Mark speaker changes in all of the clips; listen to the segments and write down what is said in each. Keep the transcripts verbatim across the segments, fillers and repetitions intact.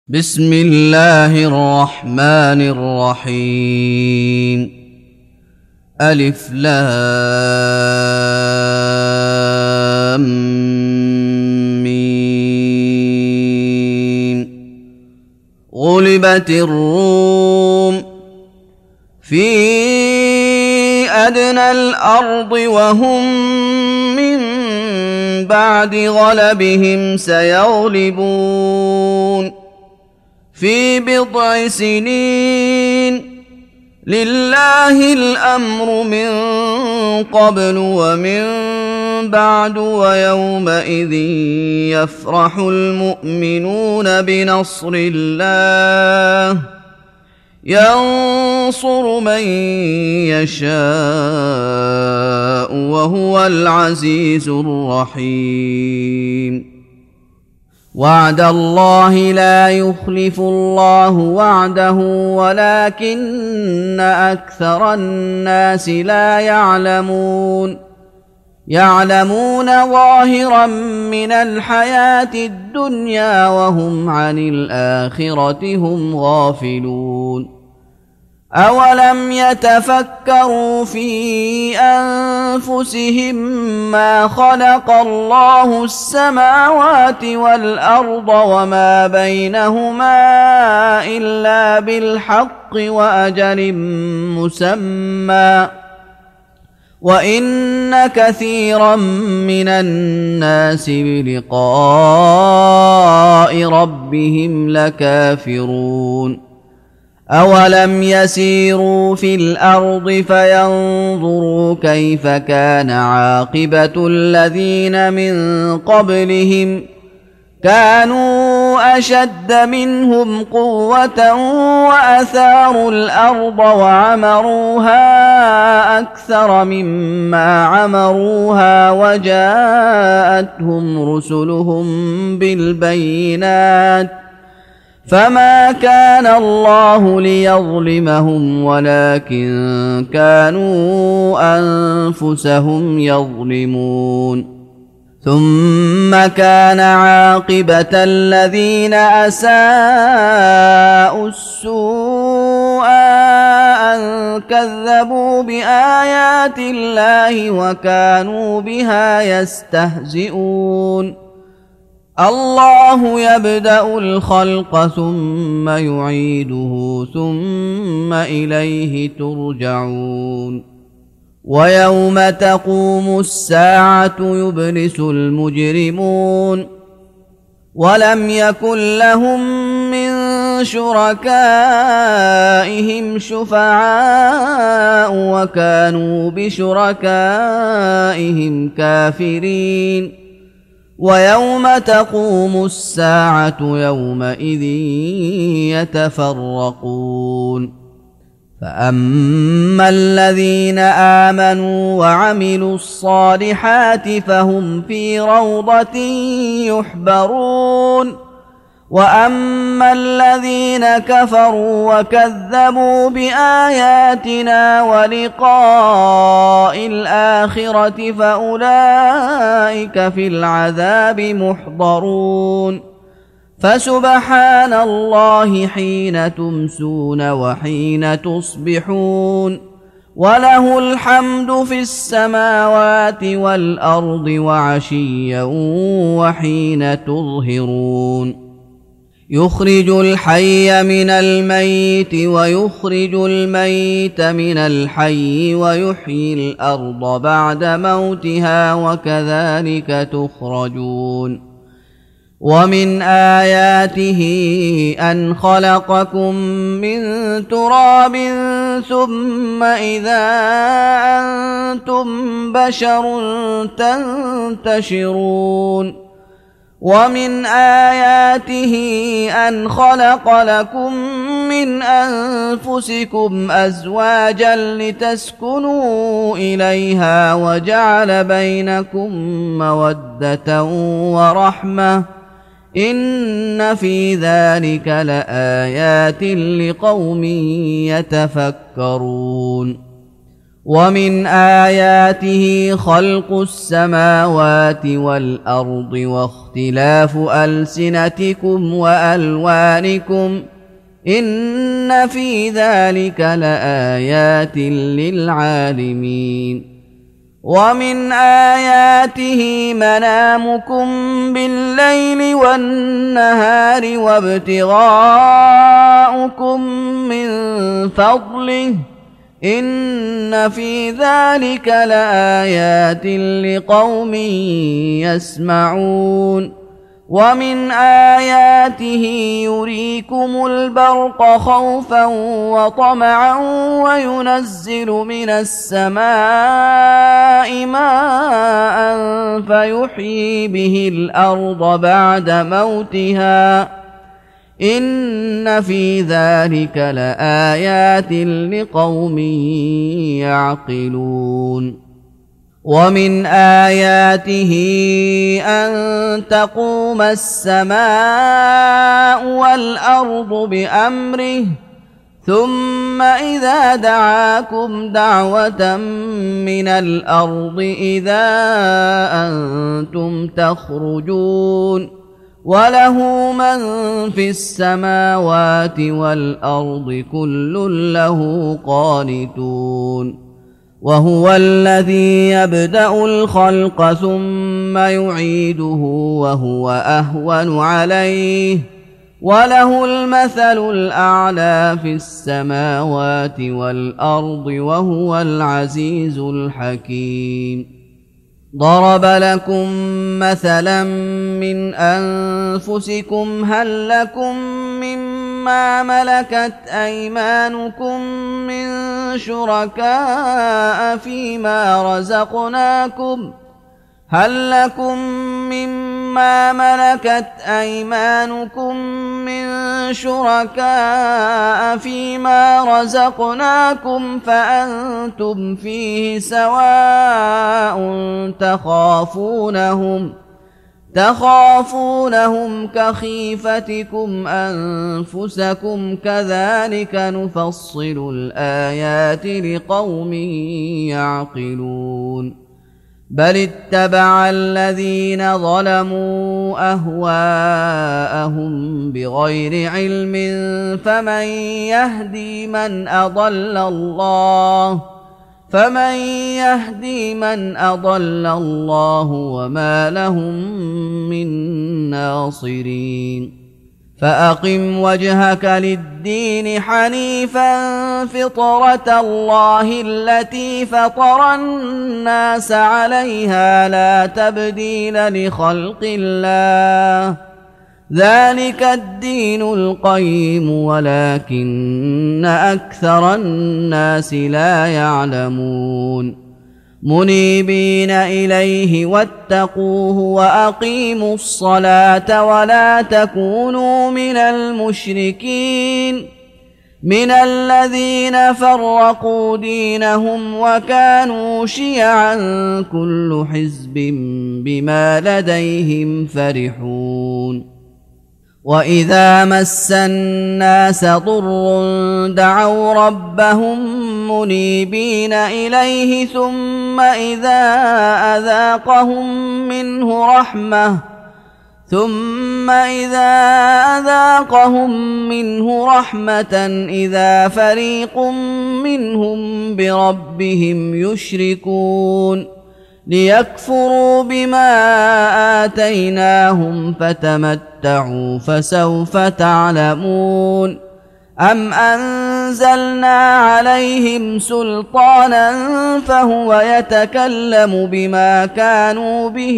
Speaker 1: بسم الله الرحمن الرحيم. ألف لام ميم. غلبت الروم في أدنى الأرض وهم من بعد غلبهم سيغلبون في بضع سنين. لله الأمر من قبل ومن بعد ويومئذ يفرح المؤمنون بنصر الله ينصر من يشاء وهو العزيز الرحيم. وعد الله لا يخلف الله وعده ولكن أكثر الناس لا يعلمون. يعلمون ظاهرا من الحياة الدنيا وهم عن الآخرة هم غافلون. أولم يتفكروا في أنفسهم ما خلق الله السماوات والأرض وما بينهما إلا بالحق وأجل مسمى وإن كثيرا من الناس بلقاء ربهم لكافرون. أولم يسيروا في الأرض فينظروا كيف كان عاقبة الذين من قبلهم كانوا أشد منهم قوة وأثاروا الأرض وعمروها أكثر مما عمروها وجاءتهم رسلهم بالبينات فما كان الله ليظلمهم ولكن كانوا أنفسهم يظلمون. ثم كان عاقبة الذين أساءوا السوء أن كذبوا بآيات الله وكانوا بها يستهزئون. الله يبدأ الخلق ثم يعيده ثم إليه ترجعون. ويوم تقوم الساعة يبلس المجرمون ولم يكن لهم من شركائهم شفعاء وكانوا بشركائهم كافرين. ويوم تقوم الساعة يومئذ يتفرقون. فأما الذين آمنوا وعملوا الصالحات فهم في روضة يحبرون. وأما الذين كفروا وكذبوا بآياتنا ولقاء الآخرة فأولئك في العذاب محضرون. فسبحان الله حين تمسون وحين تصبحون وله الحمد في السماوات والأرض وعشيا وحين تظهرون. يخرج الحي من الميت ويخرج الميت من الحي ويحيي الأرض بعد موتها وكذلك تخرجون. ومن آياته أن خلقكم من تراب ثم إذا أنتم بشر تنتشرون. ومن آياته أن خلق لكم من أنفسكم أزواجا لتسكنوا إليها وجعل بينكم مودة ورحمة إن في ذلك لآيات لقوم يتفكرون. ومن آياته خلق السماوات والأرض واختلاف ألسنتكم وألوانكم إن في ذلك لآيات للعالمين. ومن آياته منامكم بالليل والنهار وابتغاؤكم من فضله إن في ذلك لآيات لقوم يسمعون. ومن آياته يريكم البرق خوفا وطمعا وينزل من السماء ماء فيحيي به الأرض بعد موتها إن في ذلك لآيات لقوم يعقلون. ومن آياته أن تقوم السماء والأرض بأمره ثم إذا دعاكم دعوة من الأرض إذا أنتم تخرجون وله من في السماوات والأرض كل له قانتون. وهو الذي يبدأ الخلق ثم يعيده وهو أهون عليه وله المثل الأعلى في السماوات والأرض وهو العزيز الحكيم. ضرب لكم مثلا من أنفسكم هل لكم مما ملكت أيمانكم من شركاء فيما رزقناكم هل لكم مما ملكت أيمانكم من شركاء فيما رزقناكم فأنتم فيه سواء تخافونهم تخافونهم كخيفتكم أنفسكم كذلك نفصل الآيات لقوم يعقلون. بل اتبع الذين ظلموا أهواءهم بغير علم فمن يهدي من أضل الله فمن يهدي من أضل الله وما لهم من ناصرين. فأقم وجهك للدين حنيفا فطرة الله التي فطر الناس عليها لا تبديل لخلق الله ذلك الدين القيم ولكن أكثر الناس لا يعلمون. منيبين إليه واتقوه وأقيموا الصلاة ولا تكونوا من المشركين من الذين فرقوا دينهم وكانوا شيعا كل حزب بما لديهم فرحون. وإذا مس الناس ضر دعوا ربهم منيبين إليه ثم إذا أذاقهم منه رحمة ثم إذا أذاقهم منه رحمة إذا فريق منهم بربهم يشركون ليكفروا بما آتيناهم فتمتعوا فسوف تعلمون. أم أنزلنا عليهم سلطانا فهو يتكلم بما كانوا به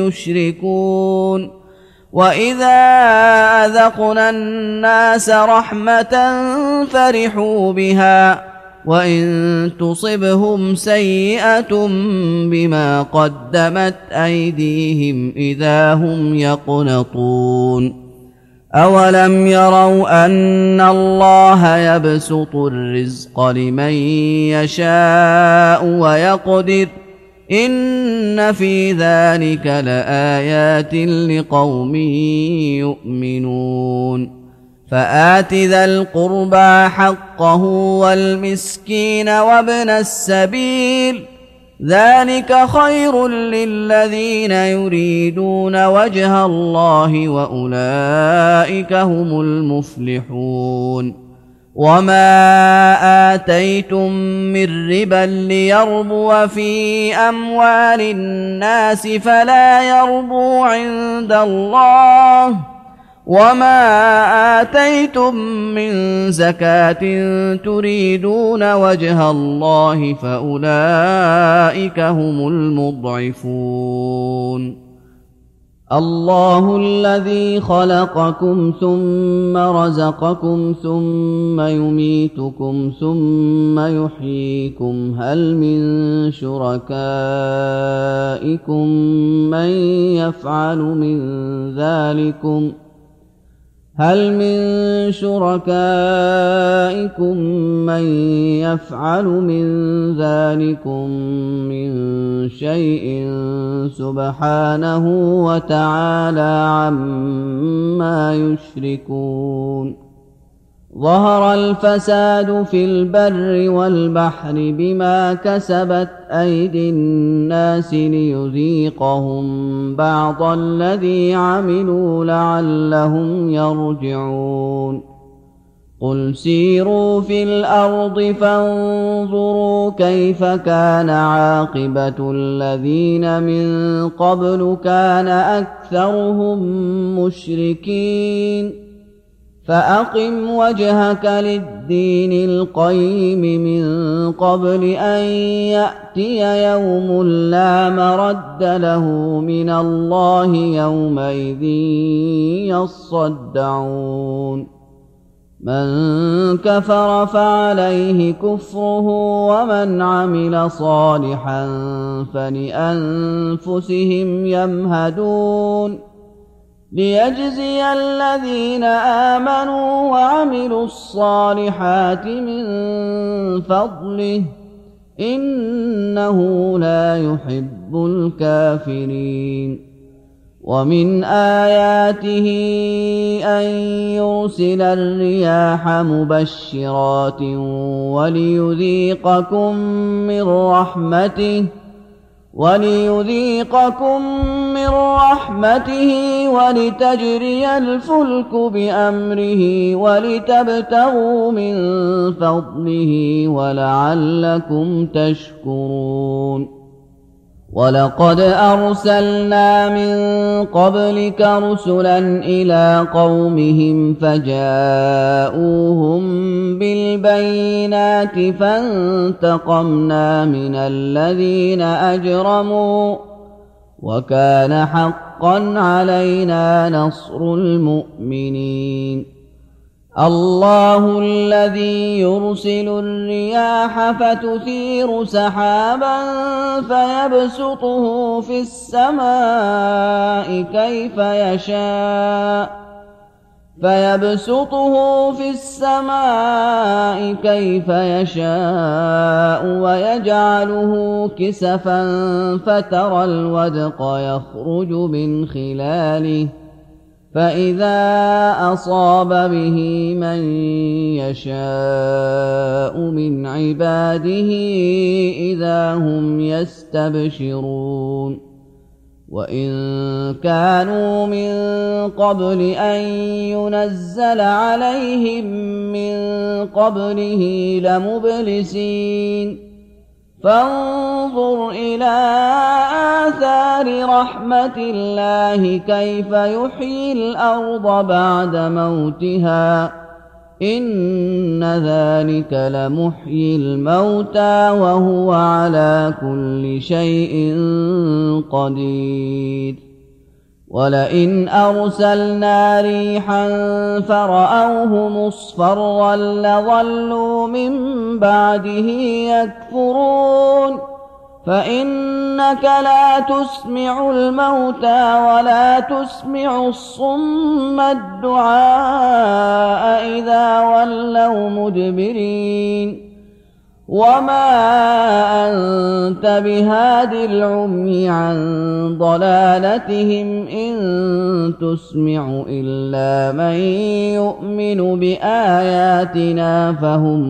Speaker 1: يشركون. وإذا أذقنا الناس رحمة فرحوا بها وإن تصبهم سيئة بما قدمت أيديهم إذا هم يقنطون. أولم يروا أن الله يبسط الرزق لمن يشاء ويقدر إن في ذلك لآيات لقوم يؤمنون. فآت ذا القربى حقه والمسكين وابن السبيل ذلك خير للذين يريدون وجه الله وأولئك هم المفلحون وما آتيتم من ربا ليربو في أموال الناس فلا يربو عند الله وما آتيتم من زكاة تريدون وجه الله فأولئك هم المضعفون الله الذي خلقكم ثم رزقكم ثم يميتكم ثم يحييكم هل من شركائكم من يفعل من ذلكم هل من شركائكم من يفعل من ذلكم من شيء سبحانه وتعالى عما يشركون ظهر الفساد في البر والبحر بما كسبت أيدي الناس ليذيقهم بعض الذي عملوا لعلهم يرجعون قل سيروا في الأرض فانظروا كيف كان عاقبة الذين من قبل كان أكثرهم مشركين فأقم وجهك للدين القيم من قبل أن يأتي يوم لا مرد له من الله يومئذ يصدعون من كفر فعليه كفره ومن عمل صالحا فلأنفسهم يمهدون ليجزي الذين آمنوا وعملوا الصالحات من فضله إنه لا يحب الكافرين ومن آياته أن يرسل الرياح مبشرات وليذيقكم من رحمته وليذيقكم من رحمته ولتجري الفلك بأمره ولتبتغوا من فضله ولعلكم تشكرون ولقد أرسلنا من قبلك رسلا إلى قومهم فجاءوهم بالبينات فانتقمنا من الذين أجرموا وكان حقا علينا نصر المؤمنين الله الذي يرسل الرياح فتثير سحابا فيبسطه في السماء كيف يشاء فيبسطه في السماء كيف يشاء ويجعله كسفا فترى الودق يخرج من خلاله فإذا أصاب به من يشاء من عباده إذا هم يستبشرون وإن كانوا من قبل أن ينزل عليهم من قبله لمبلسين فانظر إلى آثار رحمة الله كيف يحيي الأرض بعد موتها إن ذلك لمحيي الموتى وهو على كل شيء قدير ولئن أرسلنا ريحا فرأوه مصفرا لظلوا من بعده يكفرون فإنك لا تسمع الموتى ولا تسمع الصم الدعاء إذا ولوا مدبرين وما أنت بهاد العمي عن ضلالتهم إن تسمع إلا من يؤمن بآياتنا فهم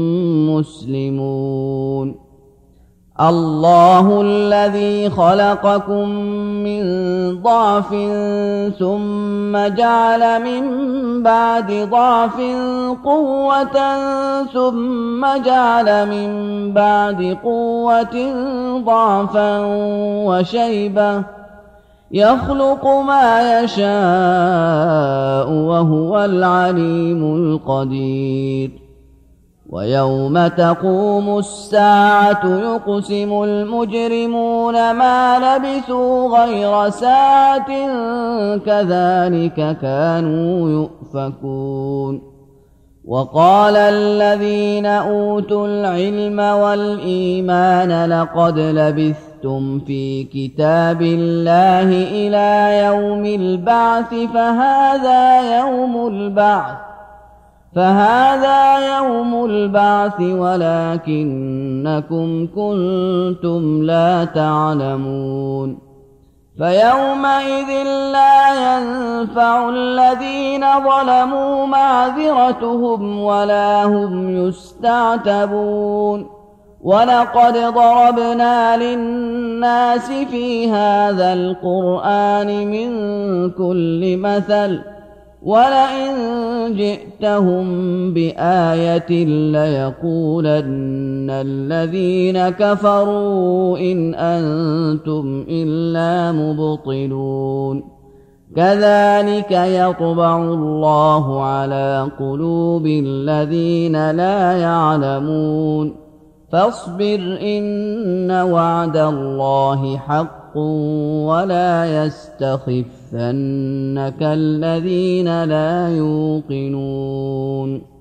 Speaker 1: مسلمون. الله الذي خلقكم من ضعف ثم جعل من بعد ضعف قوة ثم جعل من بعد قوة ضعفا وشيبة يخلق ما يشاء وهو العليم القدير. ويوم تقوم الساعة يقسم المجرمون ما لبثوا غير ساعة كذلك كانوا يؤفكون. وقال الذين أوتوا العلم والإيمان لقد لبثتم في كتاب الله إلى يوم البعث فهذا يوم البعث فهذا يوم البعث ولكنكم كنتم لا تعلمون. فيومئذ لا ينفع الذين ظلموا معذرتهم ولا هم يستعتبون. ولقد ضربنا للناس في هذا القرآن من كل مثل ولئن جئتهم بآية ليقولن الذين كفروا إن أنتم إلا مبطلون. كذلك يطبع الله على قلوب الذين لا يعلمون. فاصبر إن وعد الله حق ولا يستخفنك الذين لا يوقنون.